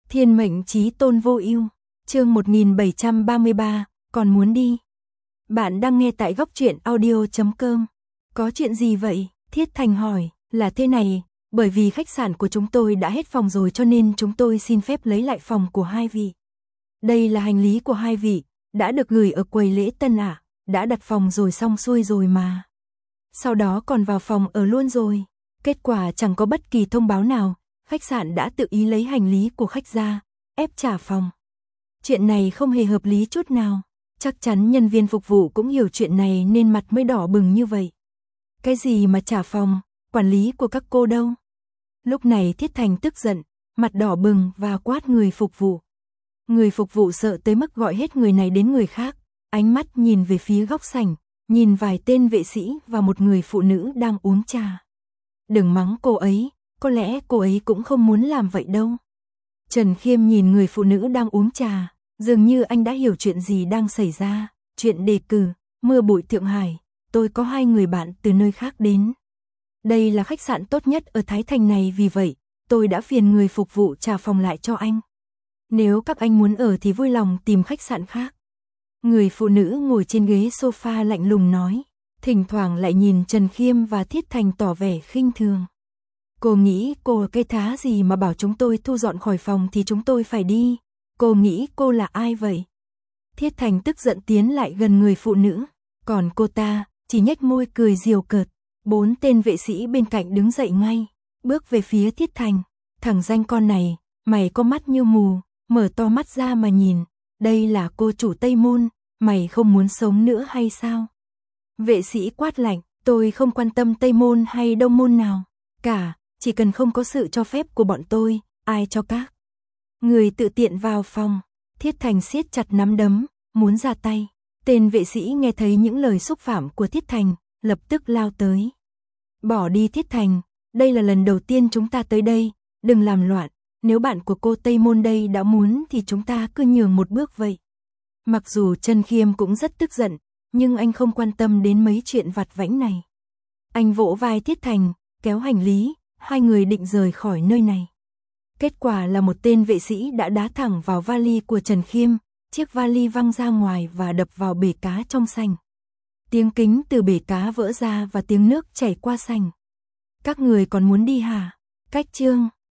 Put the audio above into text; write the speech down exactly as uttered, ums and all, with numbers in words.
Thiên mệnh chí tôn vô ưu, chương một nghìn bảy trăm ba mươi ba, còn muốn đi. Bạn đang nghe tại góc truyện audio chấm com. Có chuyện gì vậy? Thiết Thành hỏi. Là thế này, bởi vì khách sạn của chúng tôi đã hết phòng rồi cho nên chúng tôi xin phép lấy lại phòng của hai vị. Đây là hành lý của hai vị, đã được gửi ở quầy lễ tân ạ, đã đặt phòng rồi xong xuôi rồi mà. Sau đó còn vào phòng ở luôn rồi. Kết quả chẳng có bất kỳ thông báo nào, khách sạn đã tự ý lấy hành lý của khách ra, ép trả phòng. Chuyện này không hề hợp lý chút nào. Chắc chắn nhân viên phục vụ cũng hiểu chuyện này nên mặt mới đỏ bừng như vậy. Cái gì mà trả phòng, quản lý của các cô đâu? Lúc này Thiết Thành tức giận, mặt đỏ bừng và quát người phục vụ. Người phục vụ sợ tới mức gọi hết người này đến người khác, ánh mắt nhìn về phía góc sảnh, nhìn vài tên vệ sĩ và một người phụ nữ đang uống trà. Đừng mắng cô ấy, có lẽ cô ấy cũng không muốn làm vậy đâu. Trần Khiêm nhìn người phụ nữ đang uống trà, dường như anh đã hiểu chuyện gì đang xảy ra. Chuyện đề cử, mưa bụi Thượng Hải, tôi có hai người bạn từ nơi khác đến. Đây là khách sạn tốt nhất ở Thái Thành này, vì vậy, tôi đã phiền người phục vụ trả phòng lại cho anh. Nếu các anh muốn ở thì vui lòng tìm khách sạn khác. Người phụ nữ ngồi trên ghế sofa lạnh lùng nói, thỉnh thoảng lại nhìn Trần Khiêm và Thiết Thành tỏ vẻ khinh thường. Cô nghĩ cô là cái thá gì mà bảo chúng tôi thu dọn khỏi phòng thì chúng tôi phải đi? Cô nghĩ cô là ai vậy? Thiết Thành tức giận tiến lại gần người phụ nữ, còn cô ta chỉ nhếch môi cười giễu cợt. Bốn tên vệ sĩ bên cạnh đứng dậy ngay, bước về phía Thiết Thành. Thằng danh con này, mày có mắt như mù, mở to mắt ra mà nhìn, đây là cô chủ Tây Môn, mày không muốn sống nữa hay sao? Vệ sĩ quát lạnh, tôi không quan tâm Tây Môn hay Đông Môn nào cả, chỉ cần không có sự cho phép của bọn tôi, ai cho các người tự tiện vào phòng. Thiết Thành siết chặt nắm đấm, muốn ra tay. Tên vệ sĩ nghe thấy những lời xúc phạm của Thiết Thành, lập tức lao tới. Bỏ đi Thiết Thành, đây là lần đầu tiên chúng ta tới đây, đừng làm loạn, nếu bạn của cô Tây Môn đây đã muốn thì chúng ta cứ nhường một bước vậy. Mặc dù Trần Khiêm cũng rất tức giận, nhưng anh không quan tâm đến mấy chuyện vặt vãnh này. Anh vỗ vai Thiết Thành, kéo hành lý, hai người định rời khỏi nơi này. Kết quả là một tên vệ sĩ đã đá thẳng vào vali của Trần Khiêm, chiếc vali văng ra ngoài và đập vào bể cá trong sảnh. Tiếng kính từ bể cá vỡ ra và tiếng nước chảy qua sảnh. Các người còn muốn đi hả? Cách chương